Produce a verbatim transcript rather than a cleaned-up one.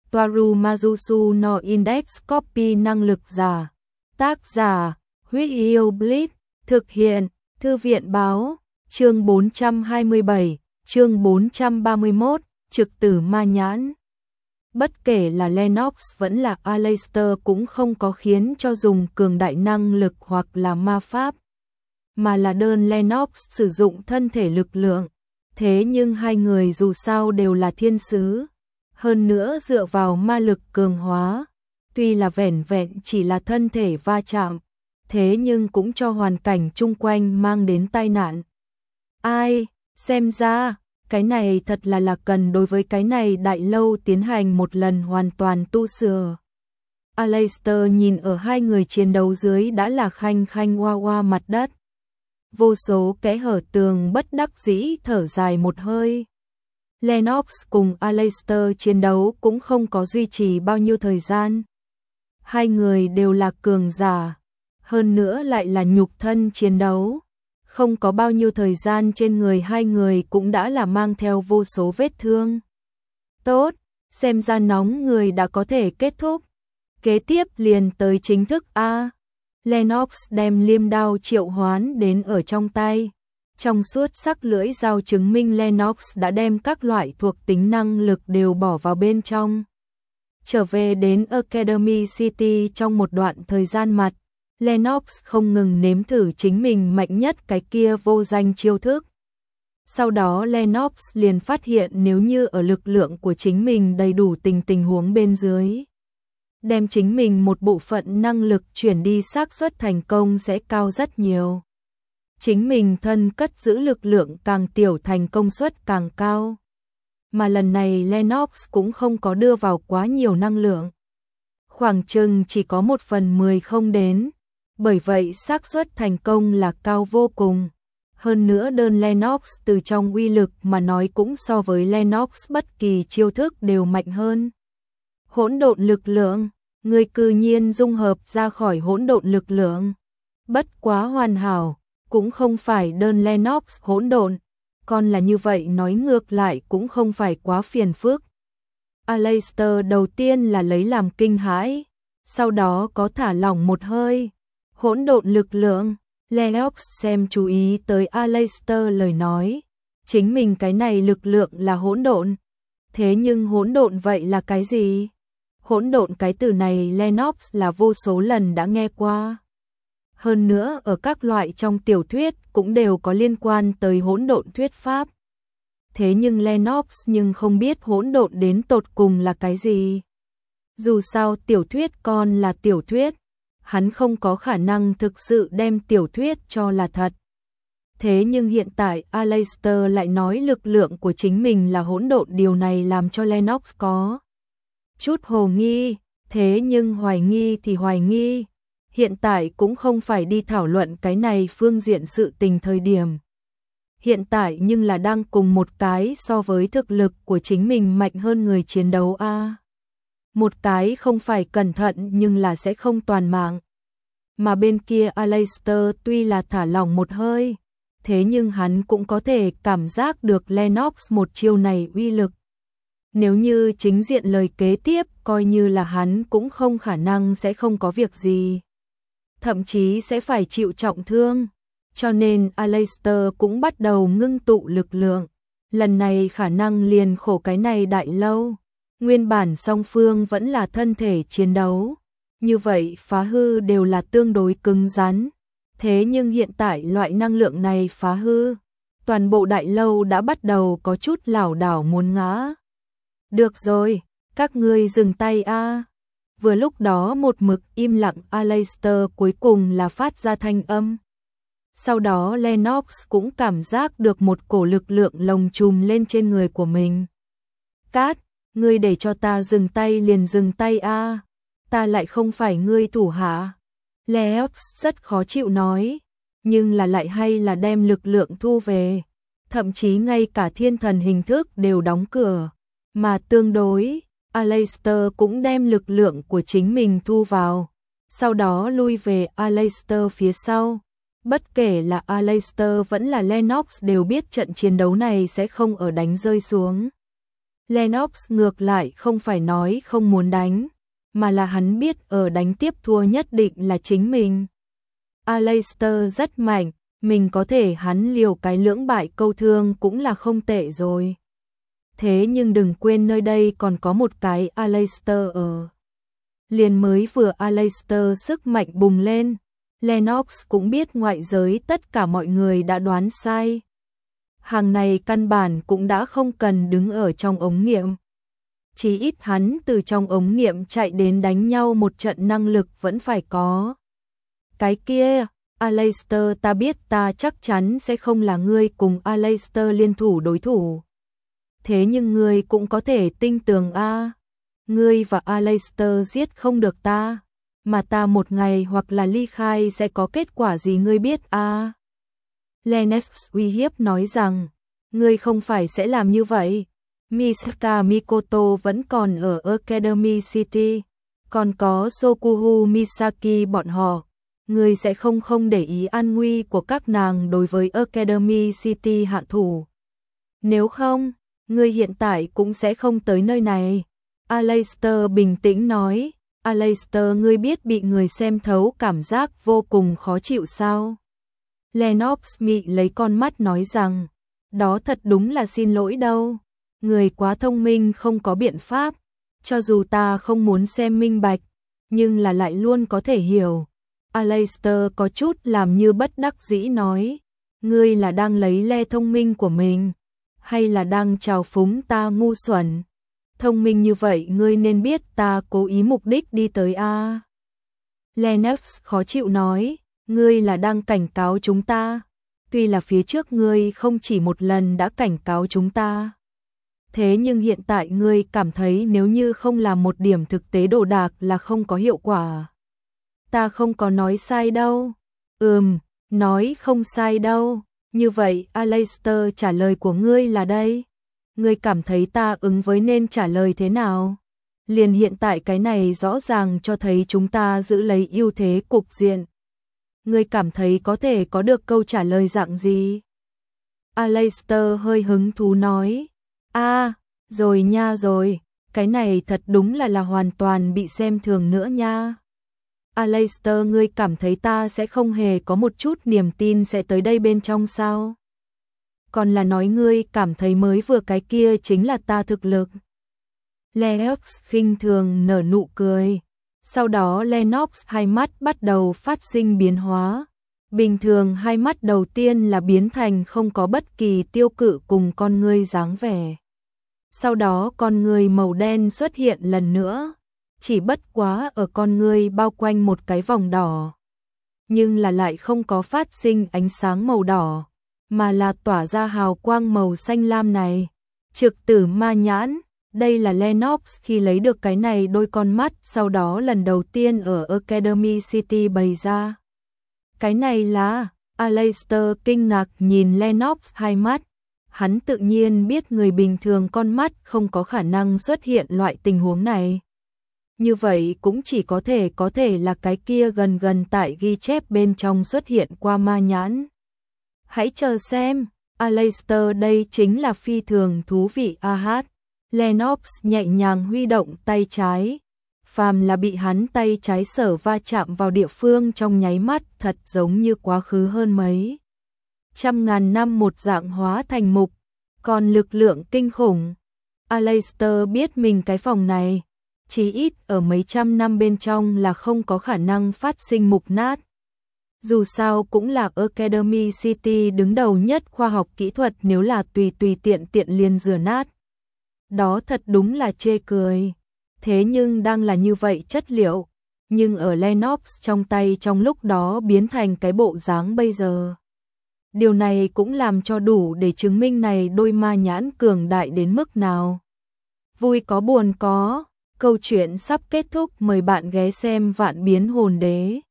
Toaru Majusu no Index Copy năng lực giả. Tác giả, Huyết Yêu Blitz, thực hiện, Thư viện báo, chương bốn trăm hai mươi bảy, chương bốn trăm ba mươi mốt, trực tử ma nhãn. Bất kể là Lennox vẫn là Aleister cũng không có khiến cho dùng cường đại năng lực hoặc là ma pháp, mà là đơn Lennox sử dụng thân thể lực lượng. Thế nhưng hai người dù sao đều là thiên sứ, hơn nữa dựa vào ma lực cường hóa, tuy là vẻn vẹn chỉ là thân thể va chạm, thế nhưng cũng cho hoàn cảnh chung quanh mang đến tai nạn. Ai, xem ra, cái này thật là là cần đối với cái này đại lâu tiến hành một lần hoàn toàn tu sửa. Aleister nhìn ở hai người chiến đấu dưới đã là khanh khanh hoa hoa mặt đất. Vô số kẽ hở tường bất đắc dĩ thở dài một hơi. Lennox cùng Aleister chiến đấu cũng không có duy trì bao nhiêu thời gian. Hai người đều là cường giả, hơn nữa lại là nhục thân chiến đấu. Không có bao nhiêu thời gian trên người hai người cũng đã là mang theo vô số vết thương. Tốt, xem ra nóng người đã có thể kết thúc. Kế tiếp liền tới chính thức A. Lennox đem liêm đao triệu hoán đến ở trong tay. Trong suốt sắc lưỡi dao chứng minh Lennox đã đem các loại thuộc tính năng lực đều bỏ vào bên trong. Trở về đến Academy City trong một đoạn thời gian mặt, Lennox không ngừng nếm thử chính mình mạnh nhất cái kia vô danh chiêu thức. Sau đó Lennox liền phát hiện nếu như ở lực lượng của chính mình đầy đủ tình tình huống bên dưới, đem chính mình một bộ phận năng lực chuyển đi xác suất thành công sẽ cao rất nhiều. Chính mình thân cất giữ lực lượng càng tiểu thành công suất càng cao. Mà lần này Lennox cũng không có đưa vào quá nhiều năng lượng. Khoảng chừng chỉ có một phần mười không đến. Bởi vậy xác suất thành công là cao vô cùng. Hơn nữa đơn Lennox từ trong uy lực mà nói cũng so với Lennox bất kỳ chiêu thức đều mạnh hơn. Hỗn độn lực lượng, người cư nhiên dung hợp ra khỏi hỗn độn lực lượng. Bất quá hoàn hảo, cũng không phải đơn Lennox hỗn độn, còn là như vậy nói ngược lại cũng không phải quá phiền phức. Aleister đầu tiên là lấy làm kinh hãi, sau đó có thả lỏng một hơi. Hỗn độn lực lượng, Lennox xem chú ý tới Aleister lời nói, chính mình cái này lực lượng là hỗn độn. Thế nhưng hỗn độn vậy là cái gì? Hỗn độn cái từ này Lennox là vô số lần đã nghe qua. Hơn nữa ở các loại trong tiểu thuyết cũng đều có liên quan tới hỗn độn thuyết pháp. Thế nhưng Lennox nhưng không biết hỗn độn đến tột cùng là cái gì. Dù sao tiểu thuyết còn là tiểu thuyết, hắn không có khả năng thực sự đem tiểu thuyết cho là thật. Thế nhưng hiện tại Aleister lại nói lực lượng của chính mình là hỗn độn, điều này làm cho Lennox có chút hồ nghi, thế nhưng hoài nghi thì hoài nghi. Hiện tại cũng không phải đi thảo luận cái này phương diện sự tình thời điểm. Hiện tại nhưng là đang cùng một cái so với thực lực của chính mình mạnh hơn người chiến đấu a. Một cái không phải cẩn thận nhưng là sẽ không toàn mạng. Mà bên kia Aleister tuy là thả lỏng một hơi, thế nhưng hắn cũng có thể cảm giác được Lennox một chiêu này uy lực. Nếu như chính diện lời kế tiếp, coi như là hắn cũng không khả năng sẽ không có việc gì. Thậm chí sẽ phải chịu trọng thương. Cho nên Aleister cũng bắt đầu ngưng tụ lực lượng. Lần này khả năng liền khổ cái này đại lâu. Nguyên bản song phương vẫn là thân thể chiến đấu. Như vậy phá hư đều là tương đối cứng rắn. Thế nhưng hiện tại loại năng lượng này phá hư, toàn bộ đại lâu đã bắt đầu có chút lảo đảo muốn ngã. Được rồi, các ngươi dừng tay a. Vừa lúc đó một mực im lặng Aleister cuối cùng là phát ra thanh âm. Sau đó Lennox cũng cảm giác được một cổ lực lượng lồng chùm lên trên người của mình. Cát, ngươi để cho ta dừng tay liền dừng tay a. Ta lại không phải ngươi thủ hạ. Lennox rất khó chịu nói, nhưng là lại hay là đem lực lượng thu về. Thậm chí ngay cả thiên thần hình thức đều đóng cửa. Mà tương đối, Aleister cũng đem lực lượng của chính mình thu vào. Sau đó lui về Aleister phía sau. Bất kể là Aleister vẫn là Lennox đều biết trận chiến đấu này sẽ không ở đánh rơi xuống. Lennox ngược lại không phải nói không muốn đánh, mà là hắn biết ở đánh tiếp thua nhất định là chính mình. Aleister rất mạnh, mình có thể hắn liều cái lưỡng bại câu thương cũng là không tệ rồi. Thế nhưng đừng quên nơi đây còn có một cái Aleister ở. Liền mới vừa Aleister sức mạnh bùng lên, Lennox cũng biết ngoại giới tất cả mọi người đã đoán sai. Hàng này căn bản cũng đã không cần đứng ở trong ống nghiệm. Chí ít hắn từ trong ống nghiệm chạy đến đánh nhau một trận năng lực vẫn phải có. Cái kia, Aleister, ta biết ta chắc chắn sẽ không là ngươi cùng Aleister liên thủ đối thủ. Thế nhưng ngươi cũng có thể tin tưởng a, ngươi và Aleister giết không được ta, mà ta một ngày hoặc là ly khai sẽ có kết quả gì ngươi biết a. Lennox uy hiếp nói rằng, ngươi không phải sẽ làm như vậy. Misaka Mikoto vẫn còn ở Academy City, còn có Sokuhu Misaki bọn họ. Ngươi sẽ không không để ý an nguy của các nàng đối với Academy City hạ thủ. Nếu không, ngươi hiện tại cũng sẽ không tới nơi này. Aleister bình tĩnh nói, Aleister, ngươi biết bị người xem thấu cảm giác vô cùng khó chịu sao? Lennox mị lấy con mắt nói rằng, đó thật đúng là xin lỗi đâu. Người quá thông minh không có biện pháp, cho dù ta không muốn xem minh bạch, nhưng là lại luôn có thể hiểu. Aleister có chút làm như bất đắc dĩ nói, ngươi là đang lấy le thông minh của mình, hay là đang trào phúng ta ngu xuẩn? Thông minh như vậy ngươi nên biết ta cố ý mục đích đi tới a. Lennox khó chịu nói, ngươi là đang cảnh cáo chúng ta, tuy là phía trước ngươi không chỉ một lần đã cảnh cáo chúng ta. Thế nhưng hiện tại ngươi cảm thấy nếu như không làm một điểm thực tế đồ đạc là không có hiệu quả. Ta không có nói sai đâu. Ừm, nói không sai đâu. Như vậy, Aleister, trả lời của ngươi là đây. Ngươi cảm thấy ta ứng với nên trả lời thế nào? Liền hiện tại cái này rõ ràng cho thấy chúng ta giữ lấy ưu thế cục diện. Ngươi cảm thấy có thể có được câu trả lời dạng gì? Aleister hơi hứng thú nói. A, à, rồi nha rồi, cái này thật đúng là là hoàn toàn bị xem thường nữa nha. Aleister, ngươi cảm thấy ta sẽ không hề có một chút niềm tin sẽ tới đây bên trong sao? Còn là nói ngươi cảm thấy mới vừa cái kia chính là ta thực lực. Lennox khinh thường nở nụ cười. Sau đó Lennox hai mắt bắt đầu phát sinh biến hóa. Bình thường hai mắt đầu tiên là biến thành không có bất kỳ tiêu cự cùng con ngươi dáng vẻ. Sau đó con ngươi màu đen xuất hiện lần nữa. Chỉ bất quá ở con ngươi bao quanh một cái vòng đỏ. Nhưng là lại không có phát sinh ánh sáng màu đỏ, mà là tỏa ra hào quang màu xanh lam này. Trực tử ma nhãn, đây là Lennox khi lấy được cái này đôi con mắt sau đó lần đầu tiên ở Academy City bày ra. Cái này là, Aleister kinh ngạc nhìn Lennox hai mắt. Hắn tự nhiên biết người bình thường con mắt không có khả năng xuất hiện loại tình huống này. Như vậy cũng chỉ có thể có thể là cái kia gần gần tại ghi chép bên trong xuất hiện qua ma nhãn. Hãy chờ xem, Aleister, đây chính là phi thường thú vị a hát. Lennox nhẹ nhàng huy động tay trái. Phàm là bị hắn tay trái sở va chạm vào địa phương trong nháy mắt thật giống như quá khứ hơn mấy trăm ngàn năm một dạng hóa thành mục, còn lực lượng kinh khủng. Aleister biết mình cái phòng này, chỉ ít ở mấy trăm năm bên trong là không có khả năng phát sinh mục nát. Dù sao cũng là Academy City đứng đầu nhất khoa học kỹ thuật, nếu là tùy tùy tiện tiện liền rửa nát. Đó thật đúng là chê cười. Thế nhưng đang là như vậy chất liệu, nhưng ở Lennox trong tay trong lúc đó biến thành cái bộ dáng bây giờ. Điều này cũng làm cho đủ để chứng minh này đôi ma nhãn cường đại đến mức nào. Vui có buồn có, câu chuyện sắp kết thúc, mời bạn ghé xem Vạn Biến Hồn Đế.